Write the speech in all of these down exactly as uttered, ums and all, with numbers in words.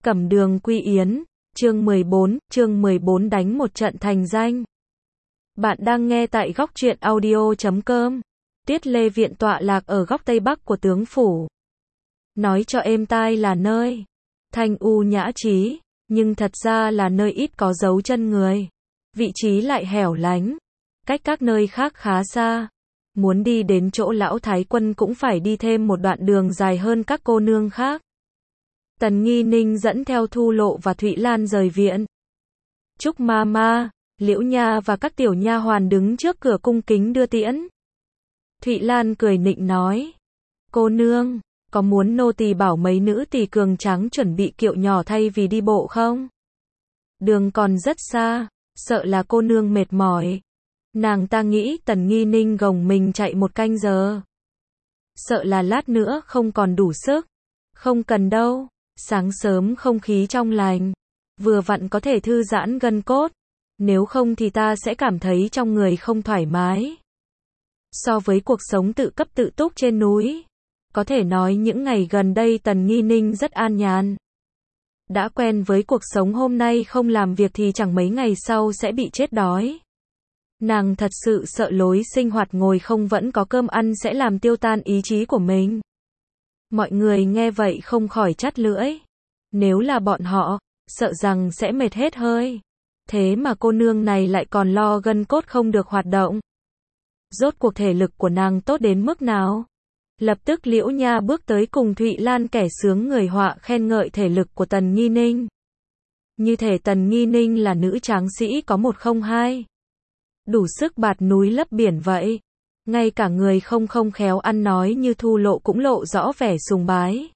Cẩm Đường Quy Yến, chương mười bốn, chương mười bốn đánh một trận thành danh. Bạn đang nghe tại góc truyện audio chấm com. Tiết Lê Viện tọa lạc ở góc tây bắc của tướng phủ. Nói cho êm tai là nơi thanh u nhã trí, nhưng thật ra là nơi ít có dấu chân người. Vị trí lại hẻo lánh, cách các nơi khác khá xa. Muốn đi đến chỗ lão thái quân cũng phải đi thêm một đoạn đường dài hơn các cô nương khác. Tần Nghi Ninh dẫn theo Thu Lộ và Thụy Lan rời viện. Trúc ma ma, Liễu Nha và các tiểu nha hoàn đứng trước cửa cung kính đưa tiễn. Thụy Lan cười nịnh nói: "Cô nương, có muốn nô tỳ bảo mấy nữ tỳ cường tráng chuẩn bị kiệu nhỏ thay vì đi bộ không? Đường còn rất xa, sợ là cô nương mệt mỏi." Nàng ta nghĩ Tần Nghi Ninh gồng mình chạy một canh giờ, sợ là lát nữa không còn đủ sức. Không cần đâu, sáng sớm không khí trong lành, vừa vặn có thể thư giãn gân cốt, nếu không thì ta sẽ cảm thấy trong người không thoải mái. So với cuộc sống tự cấp tự túc trên núi, có thể nói những ngày gần đây Tần Nghi Ninh rất an nhàn. Đã quen với cuộc sống hôm nay không làm việc thì chẳng mấy ngày sau sẽ bị chết đói. Nàng thật sự sợ lối sinh hoạt ngồi không vẫn có cơm ăn sẽ làm tiêu tan ý chí của mình. Mọi người nghe vậy không khỏi chắt lưỡi. Nếu là bọn họ, sợ rằng sẽ mệt hết hơi. Thế mà cô nương này lại còn lo gân cốt không được hoạt động. Rốt cuộc thể lực của nàng tốt đến mức nào? Lập tức Liễu Nha bước tới cùng Thụy Lan kẻ sướng người họa khen ngợi thể lực của Tần Nghi Ninh. Như thể Tần Nghi Ninh là nữ tráng sĩ có một không hai. Đủ sức bạt núi lấp biển vậy. Ngay cả người không không khéo ăn nói như Thu Lộ cũng lộ rõ vẻ sùng bái.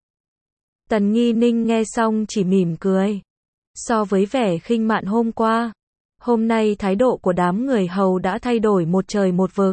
Tần Nghi Ninh nghe xong chỉ mỉm cười. So với vẻ khinh mạn hôm qua, hôm nay thái độ của đám người hầu đã thay đổi một trời một vực.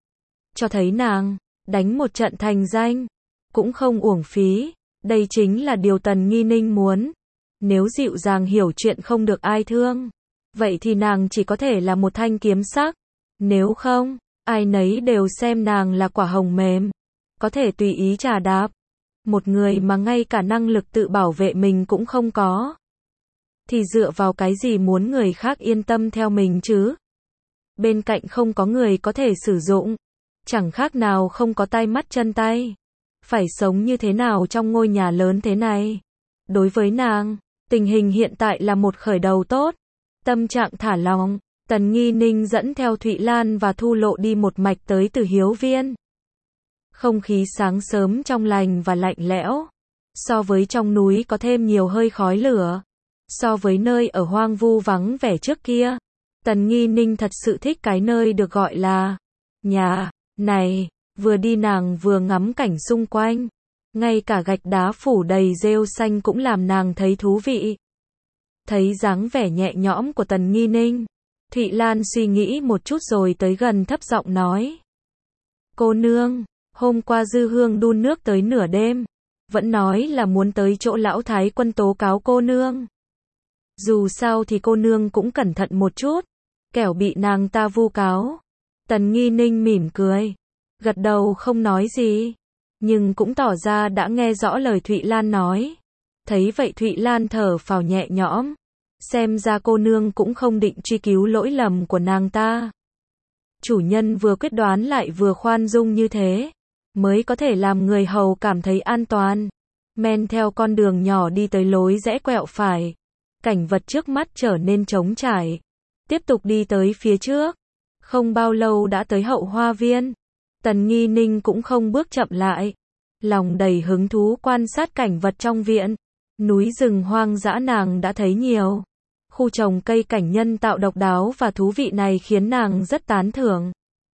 Cho thấy nàng đánh một trận thành danh cũng không uổng phí. Đây chính là điều Tần Nghi Ninh muốn. Nếu dịu dàng hiểu chuyện không được ai thương, vậy thì nàng chỉ có thể là một thanh kiếm sắc. Nếu không, ai nấy đều xem nàng là quả hồng mềm, có thể tùy ý trà đạp. Một người mà ngay cả năng lực tự bảo vệ mình cũng không có, thì dựa vào cái gì muốn người khác yên tâm theo mình chứ? Bên cạnh không có người có thể sử dụng, chẳng khác nào không có tay mắt chân tay. Phải sống như thế nào trong ngôi nhà lớn thế này? Đối với nàng, tình hình hiện tại là một khởi đầu tốt. Tâm trạng thả lỏng, Tần Nghi Ninh dẫn theo Thụy Lan và Thu Lộ đi một mạch tới Từ Hiếu Viên. Không khí sáng sớm trong lành và lạnh lẽo. So với trong núi có thêm nhiều hơi khói lửa. So với nơi ở hoang vu vắng vẻ trước kia, Tần Nghi Ninh thật sự thích cái nơi được gọi là nhà này. Vừa đi nàng vừa ngắm cảnh xung quanh. Ngay cả gạch đá phủ đầy rêu xanh cũng làm nàng thấy thú vị. Thấy dáng vẻ nhẹ nhõm của Tần Nghi Ninh, Thụy Lan suy nghĩ một chút rồi tới gần thấp giọng nói: "Cô nương, hôm qua Dư Hương đun nước tới nửa đêm, vẫn nói là muốn tới chỗ lão thái quân tố cáo cô nương. Dù sao thì cô nương cũng cẩn thận một chút, kẻo bị nàng ta vu cáo." Tần Nghi Ninh mỉm cười, gật đầu không nói gì, nhưng cũng tỏ ra đã nghe rõ lời Thụy Lan nói. Thấy vậy Thụy Lan thở phào nhẹ nhõm, xem ra cô nương cũng không định truy cứu lỗi lầm của nàng ta. Chủ nhân vừa quyết đoán lại vừa khoan dung như thế, mới có thể làm người hầu cảm thấy an toàn. Men theo con đường nhỏ đi tới lối rẽ quẹo phải, cảnh vật trước mắt trở nên trống trải. Tiếp tục đi tới phía trước, không bao lâu đã tới Hậu Hoa Viên. Tần Nghi Ninh cũng không bước chậm lại, lòng đầy hứng thú quan sát cảnh vật trong viện. Núi rừng hoang dã nàng đã thấy nhiều, khu trồng cây cảnh nhân tạo độc đáo và thú vị này khiến nàng rất tán thưởng.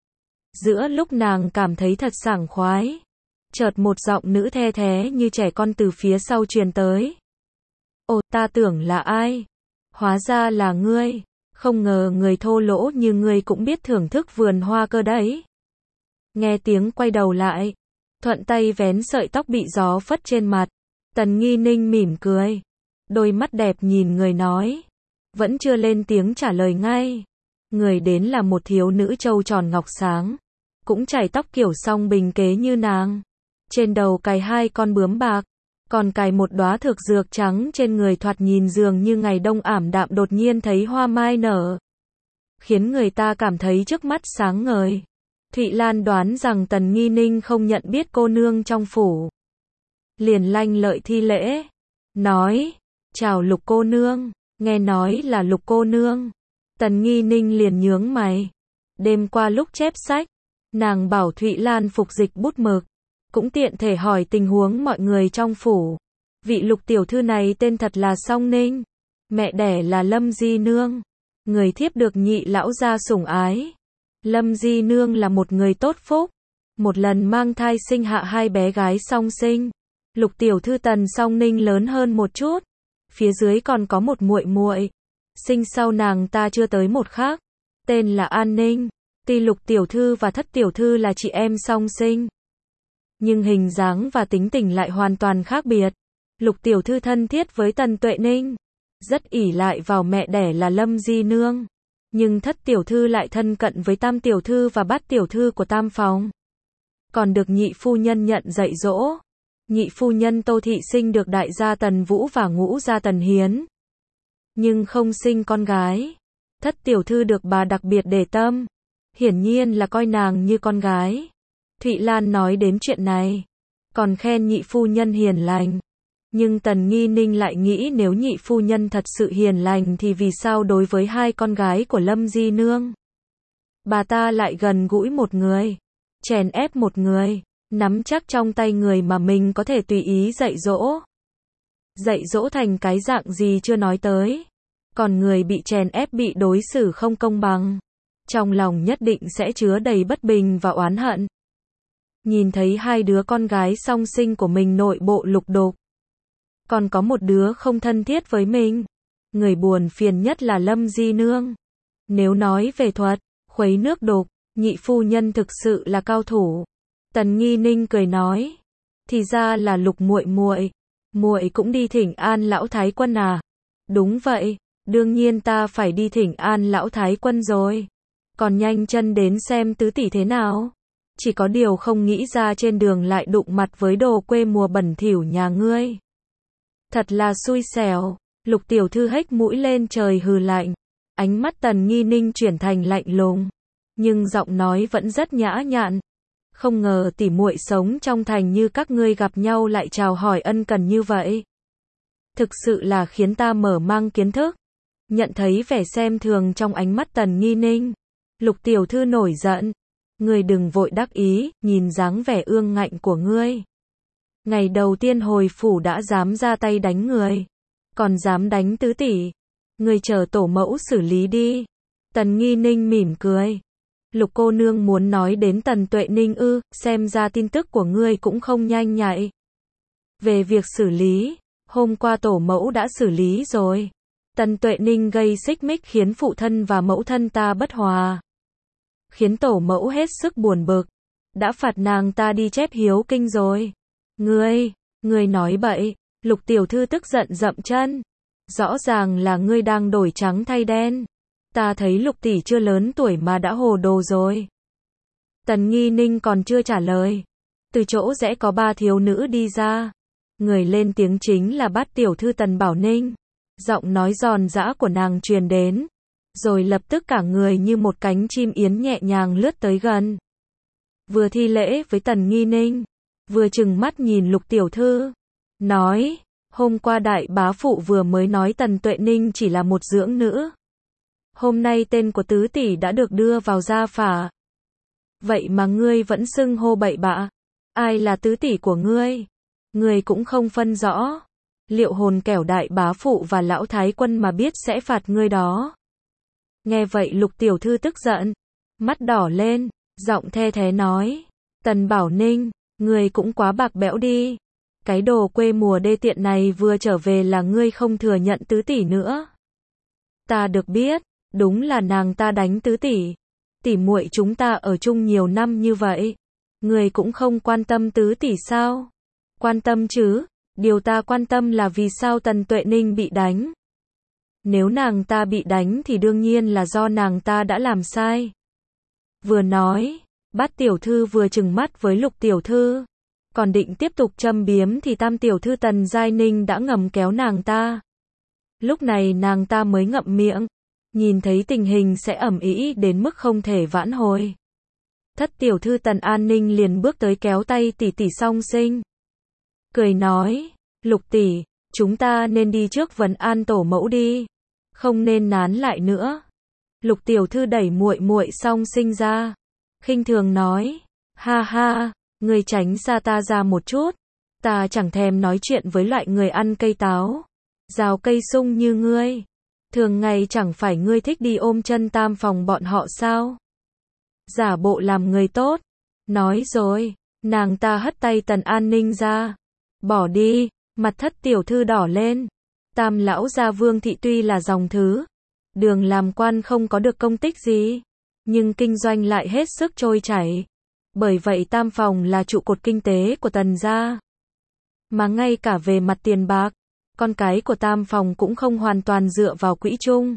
Giữa lúc nàng cảm thấy thật sảng khoái, chợt một giọng nữ the thé như trẻ con từ phía sau truyền tới. "Ồ, ta tưởng là ai? Hóa ra là ngươi, không ngờ người thô lỗ như ngươi cũng biết thưởng thức vườn hoa cơ đấy." Nghe tiếng quay đầu lại, thuận tay vén sợi tóc bị gió phất trên mặt. Tần Nghi Ninh mỉm cười, đôi mắt đẹp nhìn người nói, vẫn chưa lên tiếng trả lời ngay. Người đến là một thiếu nữ trâu tròn ngọc sáng, cũng chải tóc kiểu song bình kế như nàng, trên đầu cài hai con bướm bạc, còn cài một đóa thực dược trắng trên người, thoạt nhìn dường như ngày đông ảm đạm đột nhiên thấy hoa mai nở, khiến người ta cảm thấy trước mắt sáng ngời. Thụy Lan đoán rằng Tần Nghi Ninh không nhận biết cô nương trong phủ, liền lanh lợi thi lễ, nói, chào Lục cô nương, nghe nói là Lục cô nương. Tần Nghi Ninh liền nhướng mày. Đêm qua lúc chép sách, nàng bảo Thụy Lan phục dịch bút mực, cũng tiện thể hỏi tình huống mọi người trong phủ. Vị Lục tiểu thư này tên thật là Song Ninh, mẹ đẻ là Lâm Di Nương, người thiếp được nhị lão gia sủng ái. Lâm Di Nương là một người tốt phúc, một lần mang thai sinh hạ hai bé gái song sinh. Lục tiểu thư Tần Song Ninh lớn hơn một chút, phía dưới còn có một muội muội, sinh sau nàng ta chưa tới một khắc, tên là An Ninh. Tuy Lục tiểu thư và Thất tiểu thư là chị em song sinh, nhưng hình dáng và tính tình lại hoàn toàn khác biệt. Lục tiểu thư thân thiết với Tần Tuệ Ninh, rất ỷ lại vào mẹ đẻ là Lâm Di Nương, nhưng Thất tiểu thư lại thân cận với Tam tiểu thư và Bát tiểu thư của Tam phòng, còn được nhị phu nhân nhận dạy dỗ. Nhị phu nhân Tô Thị sinh được đại gia Tần Vũ và ngũ gia Tần Hiến, nhưng không sinh con gái. Thất tiểu thư được bà đặc biệt để tâm, hiển nhiên là coi nàng như con gái. Thụy Lan nói đến chuyện này, còn khen nhị phu nhân hiền lành. Nhưng Tần Nghi Ninh lại nghĩ nếu nhị phu nhân thật sự hiền lành thì vì sao đối với hai con gái của Lâm Di Nương, bà ta lại gần gũi một người, chèn ép một người, nắm chắc trong tay người mà mình có thể tùy ý dạy dỗ. Dạy dỗ thành cái dạng gì chưa nói tới, còn người bị chèn ép bị đối xử không công bằng, trong lòng nhất định sẽ chứa đầy bất bình và oán hận. Nhìn thấy hai đứa con gái song sinh của mình nội bộ lục đục, còn có một đứa không thân thiết với mình, người buồn phiền nhất là Lâm Di Nương. Nếu nói về thuật khuấy nước đục, nhị phu nhân thực sự là cao thủ. Tần Nghi Ninh cười nói, thì ra là Lục muội muội, muội cũng đi thỉnh an lão thái quân à? Đúng vậy, đương nhiên ta phải đi thỉnh an lão thái quân rồi. Còn nhanh chân đến xem tứ tỷ thế nào. Chỉ có điều không nghĩ ra trên đường lại đụng mặt với đồ quê mùa bẩn thỉu nhà ngươi. Thật là xui xẻo. Lục tiểu thư hếch mũi lên trời hừ lạnh. Ánh mắt Tần Nghi Ninh chuyển thành lạnh lùng, nhưng giọng nói vẫn rất nhã nhặn. Không ngờ tỉ muội sống trong thành như các ngươi gặp nhau lại chào hỏi ân cần như vậy. Thực sự là khiến ta mở mang kiến thức. Nhận thấy vẻ xem thường trong ánh mắt Tần Nghi Ninh, Lục tiểu thư nổi giận. Ngươi đừng vội đắc ý, nhìn dáng vẻ ương ngạnh của ngươi. Ngày đầu tiên hồi phủ đã dám ra tay đánh người, còn dám đánh tứ tỷ. Ngươi chờ tổ mẫu xử lý đi. Tần Nghi Ninh mỉm cười. Lục cô nương muốn nói đến Tần Tuệ Ninh ư? Xem ra tin tức của ngươi cũng không nhanh nhạy. Về việc xử lý, hôm qua tổ mẫu đã xử lý rồi. Tần Tuệ Ninh gây xích mích khiến phụ thân và mẫu thân ta bất hòa, khiến tổ mẫu hết sức buồn bực, đã phạt nàng ta đi chép hiếu kinh rồi. Ngươi, ngươi nói bậy. Lục tiểu thư tức giận dậm chân. Rõ ràng là ngươi đang đổi trắng thay đen. Ta thấy Lục tỷ chưa lớn tuổi mà đã hồ đồ rồi. Tần Nghi Ninh còn chưa trả lời, từ chỗ rẽ có ba thiếu nữ đi ra. Người lên tiếng chính là Bát tiểu thư Tần Bảo Ninh. Giọng nói giòn giã của nàng truyền đến, rồi lập tức cả người như một cánh chim yến nhẹ nhàng lướt tới gần. Vừa thi lễ với Tần Nghi Ninh, vừa trừng mắt nhìn Lục tiểu thư, nói, hôm qua đại bá phụ vừa mới nói Tần Tuệ Ninh chỉ là một dưỡng nữ. Hôm nay tên của tứ tỷ đã được đưa vào gia phả. Vậy mà ngươi vẫn xưng hô bậy bạ. Ai là tứ tỷ của ngươi? Ngươi cũng không phân rõ. Liệu hồn kẻo đại bá phụ và lão thái quân mà biết sẽ phạt ngươi đó. Nghe vậy Lục tiểu thư tức giận, mắt đỏ lên, giọng the thé nói, Tần Bảo Ninh, ngươi cũng quá bạc bẽo đi. Cái đồ quê mùa đê tiện này vừa trở về là ngươi không thừa nhận tứ tỷ nữa. Ta được biết, đúng là nàng ta đánh tứ tỷ. Tỷ muội chúng ta ở chung nhiều năm như vậy, ngươi cũng không quan tâm tứ tỷ sao? Quan tâm chứ, điều ta quan tâm là vì sao Tần Tuệ Ninh bị đánh. Nếu nàng ta bị đánh thì đương nhiên là do nàng ta đã làm sai. Vừa nói, Bát tiểu thư vừa trừng mắt với Lục tiểu thư. Còn định tiếp tục châm biếm thì tam tiểu thư Tần Giai Ninh đã ngầm kéo nàng ta. Lúc này nàng ta mới ngậm miệng, nhìn thấy tình hình sẽ ầm ĩ đến mức không thể vãn hồi. Thất tiểu thư Tần An Ninh liền bước tới kéo tay tỷ tỷ Song Sinh. Cười nói, Lục tỷ, chúng ta nên đi trước vấn an tổ mẫu đi, không nên nán lại nữa. Lục tiểu thư đẩy muội muội Song Sinh ra, khinh thường nói, ha ha, ngươi tránh xa ta ra một chút, ta chẳng thèm nói chuyện với loại người ăn cây táo, rào cây sung như ngươi. Thường ngày chẳng phải ngươi thích đi ôm chân tam phòng bọn họ sao? Giả bộ làm người tốt. Nói rồi, nàng ta hất tay Tần An Ninh ra. Bỏ đi, mặt thất tiểu thư đỏ lên. Tam lão gia Vương thị tuy là dòng thứ, đường làm quan không có được công tích gì, nhưng kinh doanh lại hết sức trôi chảy. Bởi vậy tam phòng là trụ cột kinh tế của Tần gia. Mà ngay cả về mặt tiền bạc, con cái của tam phòng cũng không hoàn toàn dựa vào quỹ chung.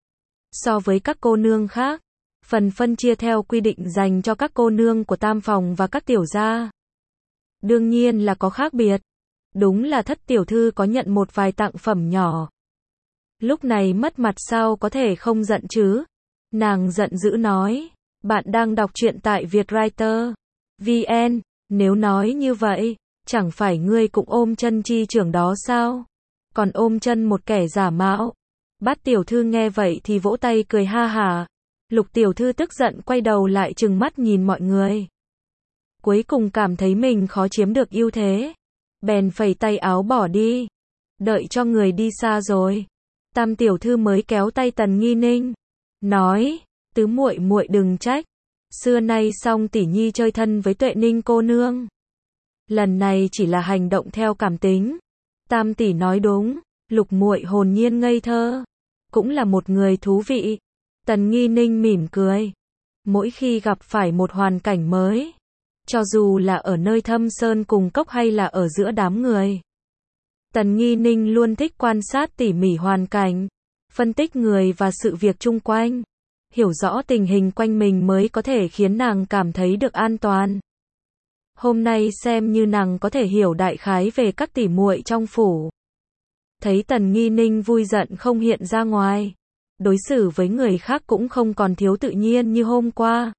So với các cô nương khác, phần phân chia theo quy định dành cho các cô nương của tam phòng và các tiểu gia đương nhiên là có khác biệt. Đúng là thất tiểu thư có nhận một vài tặng phẩm nhỏ. Lúc này mất mặt sao có thể không giận chứ? Nàng giận dữ nói, bạn đang đọc truyện tại Vietwriter vê en, nếu nói như vậy, chẳng phải ngươi cũng ôm chân chi trưởng đó sao? Còn ôm chân một kẻ giả mạo. Bát tiểu thư nghe vậy thì vỗ tay cười ha hả. Lục tiểu thư tức giận quay đầu lại trừng mắt nhìn mọi người. Cuối cùng cảm thấy mình khó chiếm được ưu thế, bèn phẩy tay áo bỏ đi. Đợi cho người đi xa rồi, tam tiểu thư mới kéo tay Tần Nghi Ninh, nói, tứ muội muội đừng trách, xưa nay Song tỷ nhi chơi thân với Tuệ Ninh cô nương, lần này chỉ là hành động theo cảm tính. Tam tỷ nói đúng, Lục muội hồn nhiên ngây thơ, cũng là một người thú vị. Tần Nghi Ninh mỉm cười. Mỗi khi gặp phải một hoàn cảnh mới, cho dù là ở nơi thâm sơn cùng cốc hay là ở giữa đám người, Tần Nghi Ninh luôn thích quan sát tỉ mỉ hoàn cảnh, phân tích người và sự việc chung quanh, hiểu rõ tình hình quanh mình mới có thể khiến nàng cảm thấy được an toàn. Hôm nay xem như nàng có thể hiểu đại khái về các tỷ muội trong phủ. Thấy Tần Nghi Ninh vui giận không hiện ra ngoài, đối xử với người khác cũng không còn thiếu tự nhiên như hôm qua.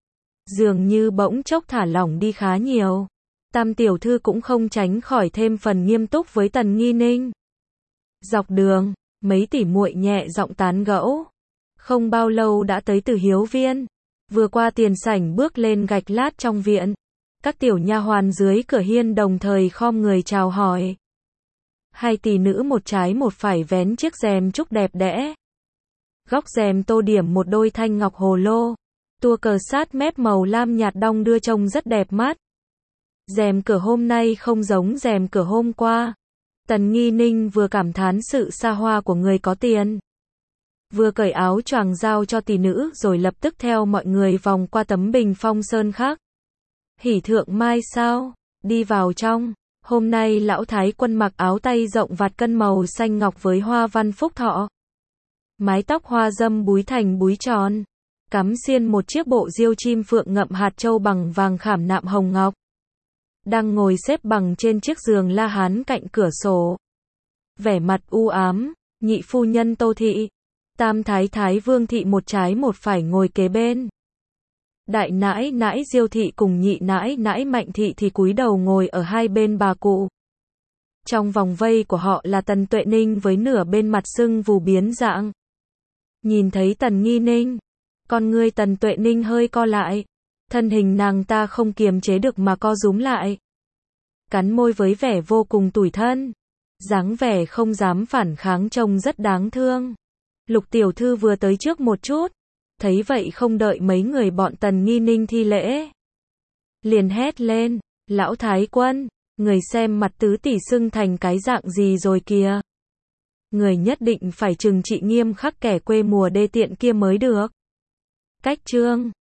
Dường như bỗng chốc thả lỏng đi khá nhiều. Tam tiểu thư cũng không tránh khỏi thêm phần nghiêm túc với Tần Nghi Ninh. Dọc đường, mấy tỷ muội nhẹ giọng tán gẫu. Không bao lâu đã tới Từ Hiếu Viên, vừa qua tiền sảnh bước lên gạch lát trong viện. Các tiểu nha hoàn dưới cửa hiên đồng thời khom người chào hỏi. Hai tỷ nữ một trái một phải vén chiếc rèm trúc đẹp đẽ. Góc rèm tô điểm một đôi thanh ngọc hồ lô, tua cờ sát mép màu lam nhạt đong đưa trông rất đẹp mắt. Rèm cửa hôm nay không giống rèm cửa hôm qua. Tần Nghi Ninh vừa cảm thán sự xa hoa của người có tiền, vừa cởi áo choàng giao cho tỷ nữ rồi lập tức theo mọi người vòng qua tấm bình phong sơn khác. Hỉ thượng mai sao? Đi vào trong. Hôm nay lão thái quân mặc áo tay rộng vạt cân màu xanh ngọc với hoa văn phúc thọ. Mái tóc hoa dâm búi thành búi tròn, cắm xiên một chiếc bộ diêu chim phượng ngậm hạt châu bằng vàng khảm nạm hồng ngọc. Đang ngồi xếp bằng trên chiếc giường la hán cạnh cửa sổ. Vẻ mặt u ám, nhị phu nhân Tô thị, tam thái thái Vương thị một trái một phải ngồi kế bên. Đại nãi nãi Diêu thị cùng nhị nãi nãi Mạnh thị thì cúi đầu ngồi ở hai bên bà cụ. Trong vòng vây của họ là Tần Tuệ Ninh với nửa bên mặt sưng vù biến dạng. Nhìn thấy Tần Nghi Ninh, con ngươi Tần Tuệ Ninh hơi co lại, thân hình nàng ta không kiềm chế được mà co rúm lại. Cắn môi với vẻ vô cùng tủi thân, dáng vẻ không dám phản kháng trông rất đáng thương. Lục tiểu thư vừa tới trước một chút, thấy vậy không đợi mấy người bọn Tần Nghi Ninh thi lễ, liền hét lên, lão thái quân, người xem mặt tứ tỷ sưng thành cái dạng gì rồi kìa. Người nhất định phải trừng trị nghiêm khắc kẻ quê mùa đê tiện kia mới được. Cách chương